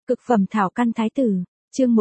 Cực phẩm thảo căn thái tử, chương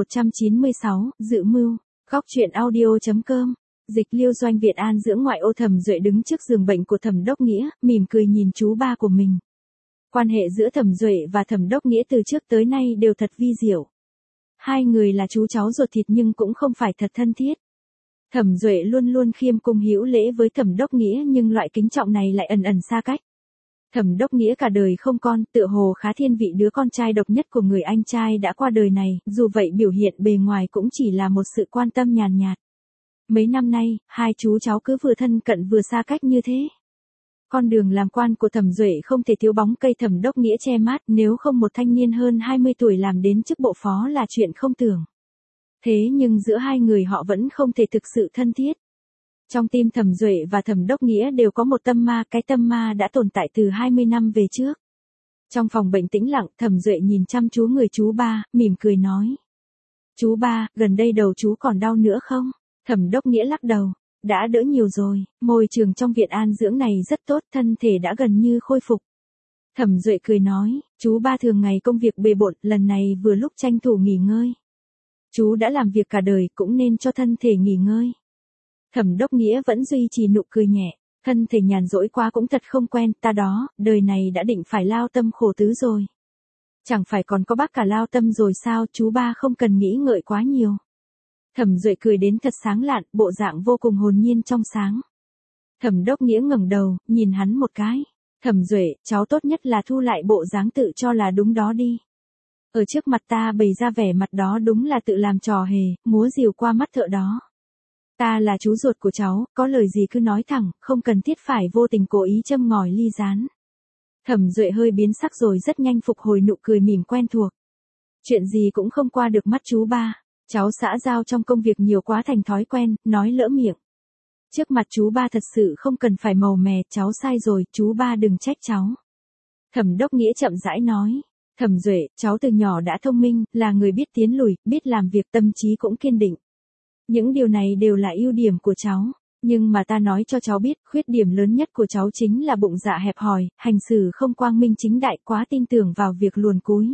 196, dự mưu, góc truyện audio.com, dịch Liêu Doanh Việt An dưỡng ngoại ô. Thẩm Duệ đứng trước giường bệnh của Thẩm Đốc Nghĩa, mỉm cười nhìn chú ba của mình. Quan hệ giữa Thẩm Duệ và Thẩm Đốc Nghĩa từ trước tới nay đều thật vi diệu. Hai người là chú cháu ruột thịt nhưng cũng không phải thật thân thiết. Thẩm Duệ luôn luôn khiêm cung hữu lễ với Thẩm Đốc Nghĩa nhưng loại kính trọng này lại ẩn ẩn xa cách. Thẩm Đốc Nghĩa cả đời không con, tựa hồ khá thiên vị đứa con trai độc nhất của người anh trai đã qua đời này, dù vậy biểu hiện bề ngoài cũng chỉ là một sự quan tâm nhàn nhạt. Mấy năm nay, hai chú cháu cứ vừa thân cận vừa xa cách như thế. Con đường làm quan của Thẩm Duệ không thể thiếu bóng cây Thẩm Đốc Nghĩa che mát, nếu không một thanh niên hơn 20 tuổi làm đến chức bộ phó là chuyện không tưởng. Thế nhưng giữa hai người họ vẫn không thể thực sự thân thiết. Trong tim Thẩm Duệ và Thẩm Đốc Nghĩa đều có một tâm ma, cái tâm ma đã tồn tại từ 20 năm về trước. Trong phòng bệnh tĩnh lặng, Thẩm Duệ nhìn chăm chú người chú ba, mỉm cười nói. Chú ba, gần đây đầu chú còn đau nữa không? Thẩm Đốc Nghĩa lắc đầu. Đã đỡ nhiều rồi, môi trường trong viện an dưỡng này rất tốt, thân thể đã gần như khôi phục. Thẩm Duệ cười nói, chú ba thường ngày công việc bề bộn, lần này vừa lúc tranh thủ nghỉ ngơi. Chú đã làm việc cả đời cũng nên cho thân thể nghỉ ngơi. Thẩm Đốc Nghĩa vẫn duy trì nụ cười nhẹ, thân thể nhàn rỗi quá cũng thật không quen, ta đó, đời này đã định phải lao tâm khổ tứ rồi. Chẳng phải còn có bác cả lao tâm rồi sao, chú ba không cần nghĩ ngợi quá nhiều. Thẩm Duệ cười đến thật sáng lạn, bộ dạng vô cùng hồn nhiên trong sáng. Thẩm Đốc Nghĩa ngẩng đầu, nhìn hắn một cái. Thẩm Duệ, cháu tốt nhất là thu lại bộ dáng tự cho là đúng đó đi. Ở trước mặt ta bày ra vẻ mặt đó đúng là tự làm trò hề, múa rìu qua mắt thợ đó. Ta là chú ruột của cháu, có lời gì cứ nói thẳng, không cần thiết phải vô tình cố ý châm ngòi ly gián. Thẩm Duệ hơi biến sắc rồi rất nhanh phục hồi nụ cười mỉm quen thuộc. Chuyện gì cũng không qua được mắt chú ba, cháu xã giao trong công việc nhiều quá thành thói quen, nói lỡ miệng. Trước mặt chú ba thật sự không cần phải màu mè, cháu sai rồi, chú ba đừng trách cháu. Thẩm Đốc Nghĩa chậm rãi nói. Thẩm Duệ, cháu từ nhỏ đã thông minh, là người biết tiến lùi, biết làm việc, tâm trí cũng kiên định. Những điều này đều là ưu điểm của cháu, nhưng mà ta nói cho cháu biết, khuyết điểm lớn nhất của cháu chính là bụng dạ hẹp hòi, hành xử không quang minh chính đại, quá tin tưởng vào việc luồn cúi.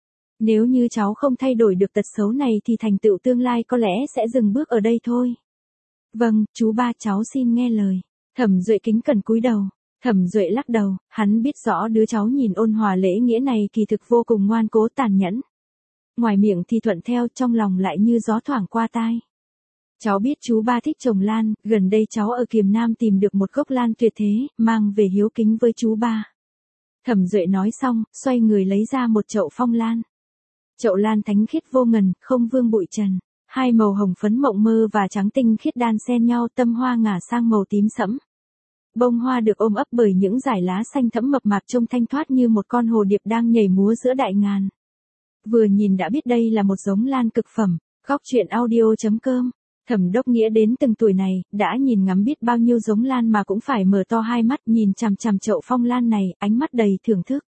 Nếu như cháu không thay đổi được tật xấu này thì thành tựu tương lai có lẽ sẽ dừng bước ở đây thôi. Vâng, chú ba, cháu xin nghe lời. Thẩm Duệ kính cẩn cúi đầu. Thẩm Duệ lắc đầu, hắn biết rõ đứa cháu nhìn ôn hòa lễ nghĩa này kỳ thực vô cùng ngoan cố tàn nhẫn. Ngoài miệng thì thuận theo, trong lòng lại như gió thoảng qua tai. Cháu biết chú ba thích trồng lan, gần đây cháu ở Kiềm Nam tìm được một gốc lan tuyệt thế, mang về hiếu kính với chú ba. Thẩm Duệ nói xong, xoay người lấy ra một chậu phong lan. Chậu lan thánh khiết vô ngần, không vương bụi trần. Hai màu hồng phấn mộng mơ và trắng tinh khiết đan xen nhau, tâm hoa ngả sang màu tím sẫm. Bông hoa được ôm ấp bởi những dải lá xanh thẫm mập mạp trông thanh thoát như một con hồ điệp đang nhảy múa giữa đại ngàn. Vừa nhìn đã biết đây là một giống lan cực phẩm. Góc truyện audio.com. Thẩm Đốc Nghĩa đến từng tuổi này, đã nhìn ngắm biết bao nhiêu giống lan mà cũng phải mở to hai mắt nhìn chằm chằm chậu phong lan này, ánh mắt đầy thưởng thức.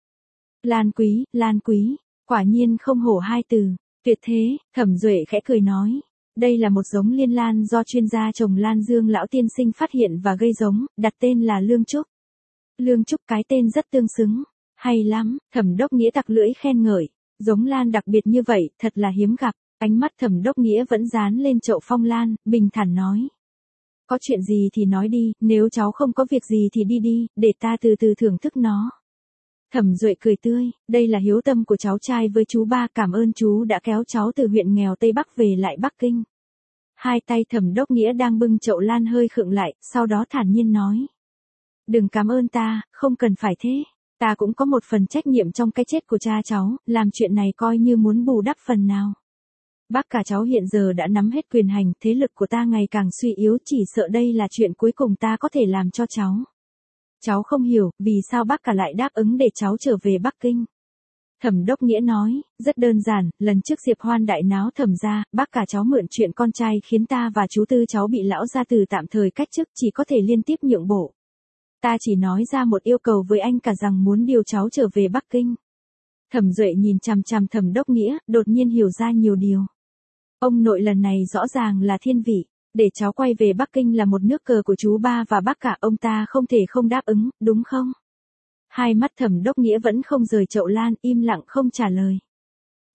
Lan quý, quả nhiên không hổ hai từ, tuyệt thế. Thẩm Duệ khẽ cười nói. Đây là một giống liên lan do chuyên gia trồng lan Dương lão tiên sinh phát hiện và gây giống, đặt tên là Lương Trúc. Lương Trúc, cái tên rất tương xứng. Hay lắm, Thẩm Đốc Nghĩa tặc lưỡi khen ngợi. Giống lan đặc biệt như vậy, thật là hiếm gặp. Ánh mắt Thẩm Đốc Nghĩa vẫn dán lên chậu phong lan, bình thản nói. Có chuyện gì thì nói đi, nếu cháu không có việc gì thì đi đi, để ta từ từ thưởng thức nó. Thẩm Duệ cười tươi, đây là hiếu tâm của cháu trai với chú ba, cảm ơn chú đã kéo cháu từ huyện nghèo Tây Bắc về lại Bắc Kinh. Hai tay Thẩm Đốc Nghĩa đang bưng chậu lan hơi khựng lại, sau đó thản nhiên nói. Đừng cảm ơn ta, không cần phải thế. Ta cũng có một phần trách nhiệm trong cái chết của cha cháu, làm chuyện này coi như muốn bù đắp phần nào. Bác cả cháu hiện giờ đã nắm hết quyền hành, thế lực của ta ngày càng suy yếu, chỉ sợ đây là chuyện cuối cùng ta có thể làm cho cháu. Cháu không hiểu, vì sao bác cả lại đáp ứng để cháu trở về Bắc Kinh. Thẩm Đốc Nghĩa nói, rất đơn giản, lần trước Diệp Hoan đại náo Thẩm gia, bác cả cháu mượn chuyện con trai khiến ta và chú tư cháu bị lão gia tử tạm thời cách chức, chỉ có thể liên tiếp nhượng bộ. Ta chỉ nói ra một yêu cầu với anh cả rằng muốn điều cháu trở về Bắc Kinh. Thẩm Duệ nhìn chằm chằm Thẩm Đốc Nghĩa, đột nhiên hiểu ra nhiều điều. Ông nội lần này rõ ràng là thiên vị, để cháu quay về Bắc Kinh là một nước cờ của chú ba và bác cả, ông ta không thể không đáp ứng, đúng không? Hai mắt Thẩm Đốc Nghĩa vẫn không rời chậu lan, im lặng không trả lời.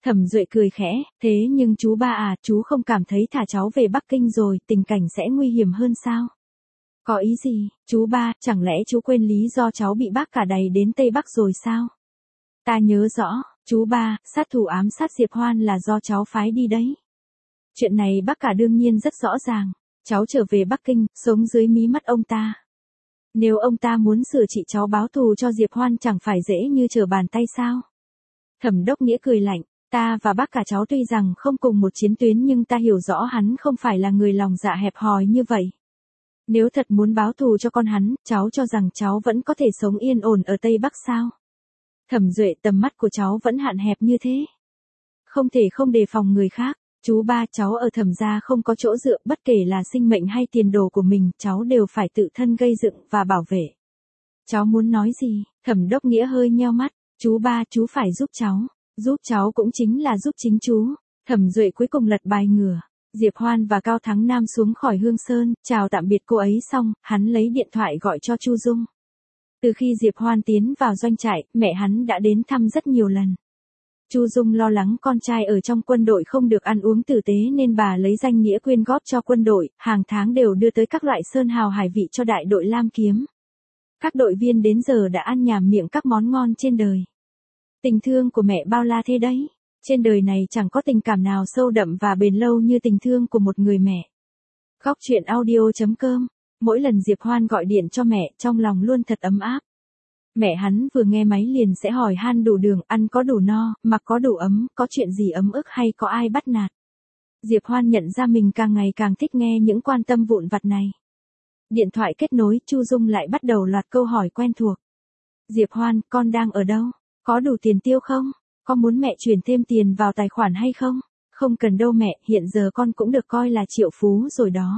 Thẩm Duệ cười khẽ, thế nhưng chú ba à, chú không cảm thấy thả cháu về Bắc Kinh rồi, tình cảnh sẽ nguy hiểm hơn sao? Có ý gì, chú ba, chẳng lẽ chú quên lý do cháu bị bác cả đày đến Tây Bắc rồi sao? Ta nhớ rõ, chú ba, sát thủ ám sát Diệp Hoan là do cháu phái đi đấy. Chuyện này bác cả đương nhiên rất rõ ràng, cháu trở về Bắc Kinh, sống dưới mí mắt ông ta. Nếu ông ta muốn sửa trị cháu báo thù cho Diệp Hoan chẳng phải dễ như trở bàn tay sao? Thẩm Đốc Nghĩa cười lạnh, ta và bác cả cháu tuy rằng không cùng một chiến tuyến nhưng ta hiểu rõ hắn không phải là người lòng dạ hẹp hòi như vậy. Nếu thật muốn báo thù cho con hắn, cháu cho rằng cháu vẫn có thể sống yên ổn ở Tây Bắc sao? Thẩm Duệ, tầm mắt của cháu vẫn hạn hẹp như thế. Không thể không đề phòng người khác. Chú ba, cháu ở Thẩm gia không có chỗ dựa, bất kể là sinh mệnh hay tiền đồ của mình, cháu đều phải tự thân gây dựng và bảo vệ. Cháu muốn nói gì? Thẩm Đốc Nghĩa hơi nheo mắt. Chú ba, chú phải giúp cháu. Giúp cháu cũng chính là giúp chính chú. Thẩm Duệ cuối cùng lật bài ngửa. Diệp Hoan và Cao Thắng Nam xuống khỏi Hương Sơn, chào tạm biệt cô ấy xong, hắn lấy điện thoại gọi cho Chu Dung. Từ khi Diệp Hoan tiến vào doanh trại, mẹ hắn đã đến thăm rất nhiều lần. Chu Dung lo lắng con trai ở trong quân đội không được ăn uống tử tế nên bà lấy danh nghĩa quyên góp cho quân đội, hàng tháng đều đưa tới các loại sơn hào hải vị cho đại đội Lam Kiếm. Các đội viên đến giờ đã ăn nhàm miệng các món ngon trên đời. Tình thương của mẹ bao la thế đấy. Trên đời này chẳng có tình cảm nào sâu đậm và bền lâu như tình thương của một người mẹ. Góc truyện audio.com. Mỗi lần Diệp Hoan gọi điện cho mẹ, trong lòng luôn thật ấm áp. Mẹ hắn vừa nghe máy liền sẽ hỏi han đủ đường, ăn có đủ no, mặc có đủ ấm, có chuyện gì ấm ức hay có ai bắt nạt. Diệp Hoan nhận ra mình càng ngày càng thích nghe những quan tâm vụn vặt này. Điện thoại kết nối, Chu Dung lại bắt đầu loạt câu hỏi quen thuộc. Diệp Hoan, con đang ở đâu? Có đủ tiền tiêu không? Con muốn mẹ chuyển thêm tiền vào tài khoản hay không? Không cần đâu mẹ, hiện giờ con cũng được coi là triệu phú rồi đó.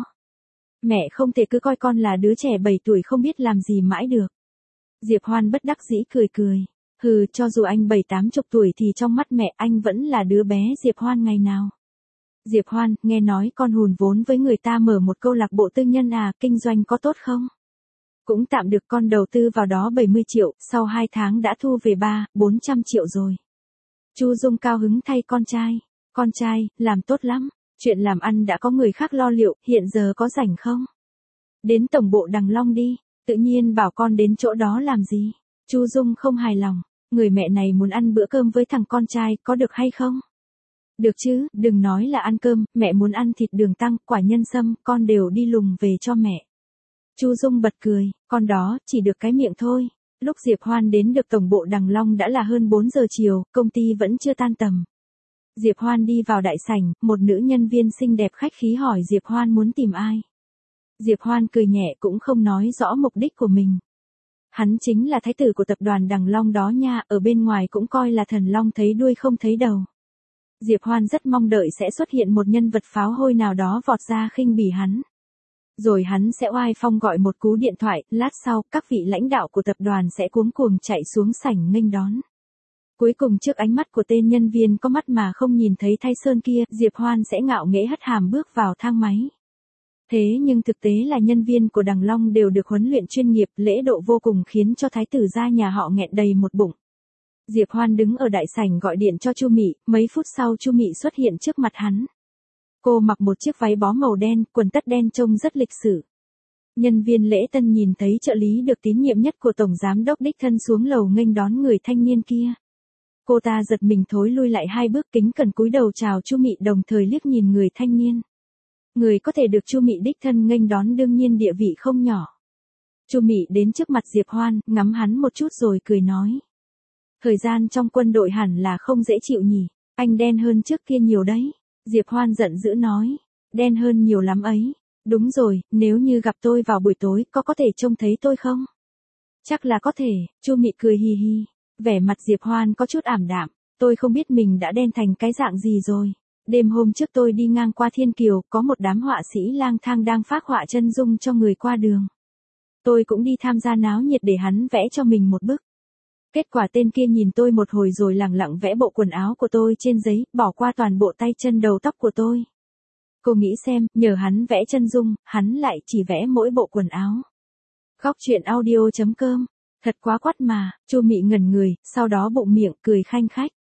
Mẹ không thể cứ coi con là đứa trẻ 7 tuổi không biết làm gì mãi được. Diệp Hoan bất đắc dĩ cười cười. Hừ, cho dù anh 7-80 tuổi thì trong mắt mẹ anh vẫn là đứa bé Diệp Hoan ngày nào. Diệp Hoan, nghe nói con hùn vốn với người ta mở một câu lạc bộ tư nhân à, kinh doanh có tốt không? Cũng tạm được, con đầu tư vào đó 70 triệu, sau 2 tháng đã thu về 300-400 triệu rồi. Chu Dung cao hứng thay con trai. Con trai, làm tốt lắm. Chuyện làm ăn đã có người khác lo liệu, hiện giờ có rảnh không? Đến tổng bộ Đằng Long đi, tự nhiên bảo con đến chỗ đó làm gì? Chu Dung không hài lòng, người mẹ này muốn ăn bữa cơm với thằng con trai, có được hay không? Được chứ, đừng nói là ăn cơm, mẹ muốn ăn thịt đường tăng, quả nhân sâm, con đều đi lùng về cho mẹ. Chu Dung bật cười, con đó, chỉ được cái miệng thôi. Lúc Diệp Hoan đến được tổng bộ Đằng Long đã là hơn 4 giờ chiều, công ty vẫn chưa tan tầm. Diệp Hoan đi vào đại sảnh, một nữ nhân viên xinh đẹp khách khí hỏi Diệp Hoan muốn tìm ai. Diệp Hoan cười nhẹ cũng không nói rõ mục đích của mình. Hắn chính là thái tử của tập đoàn Đằng Long đó nha, ở bên ngoài cũng coi là thần long thấy đuôi không thấy đầu. Diệp Hoan rất mong đợi sẽ xuất hiện một nhân vật pháo hôi nào đó vọt ra khinh bỉ hắn. Rồi hắn sẽ oai phong gọi một cú điện thoại, lát sau, các vị lãnh đạo của tập đoàn sẽ cuống cuồng chạy xuống sảnh nghênh đón. Cuối cùng trước ánh mắt của tên nhân viên có mắt mà không nhìn thấy thay sơn kia, Diệp Hoan sẽ ngạo nghễ hất hàm bước vào thang máy. Thế nhưng thực tế là nhân viên của Đằng Long đều được huấn luyện chuyên nghiệp, lễ độ vô cùng khiến cho thái tử gia nhà họ nghẹn đầy một bụng. Diệp Hoan đứng ở đại sảnh gọi điện cho Chu Mị, mấy phút sau Chu Mị xuất hiện trước mặt hắn. Cô mặc một chiếc váy bó màu đen, quần tất đen trông rất lịch sự. Nhân viên lễ tân nhìn thấy trợ lý được tín nhiệm nhất của tổng giám đốc đích thân xuống lầu nghênh đón người thanh niên kia. Cô ta giật mình thối lui lại 2 bước kính cẩn cúi đầu chào Chu Mị đồng thời liếc nhìn người thanh niên. Người có thể được Chu Mị đích thân nghênh đón đương nhiên địa vị không nhỏ. Chu Mị đến trước mặt Diệp Hoan, ngắm hắn một chút rồi cười nói. Thời gian trong quân đội hẳn là không dễ chịu nhỉ, anh đen hơn trước kia nhiều đấy. Diệp Hoan giận dữ nói, đen hơn nhiều lắm ấy. Đúng rồi, nếu như gặp tôi vào buổi tối, có thể trông thấy tôi không? Chắc là có thể, Chu Mị cười hì hì. Vẻ mặt Diệp Hoan có chút ảm đạm, tôi không biết mình đã đen thành cái dạng gì rồi. Đêm hôm trước tôi đi ngang qua Thiên Kiều, có một đám họa sĩ lang thang đang phác họa chân dung cho người qua đường. Tôi cũng đi tham gia náo nhiệt để hắn vẽ cho mình một bức. Kết quả tên kia nhìn tôi một hồi rồi lẳng lặng vẽ bộ quần áo của tôi trên giấy, bỏ qua toàn bộ tay chân đầu tóc của tôi. Cô nghĩ xem, nhờ hắn vẽ chân dung, hắn lại chỉ vẽ mỗi bộ quần áo. Góc truyện audio.com. Thật quá quắt mà, Chu Mị ngẩn người, sau đó bụng miệng cười khanh khách.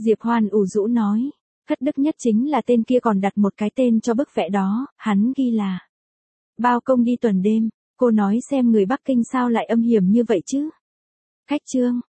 Diệp Hoan ủ rũ nói. Thất đức nhất chính là tên kia còn đặt một cái tên cho bức vẽ đó, hắn ghi là bao công đi tuần đêm. Cô nói xem người Bắc Kinh sao lại âm hiểm như vậy chứ. Khách trương,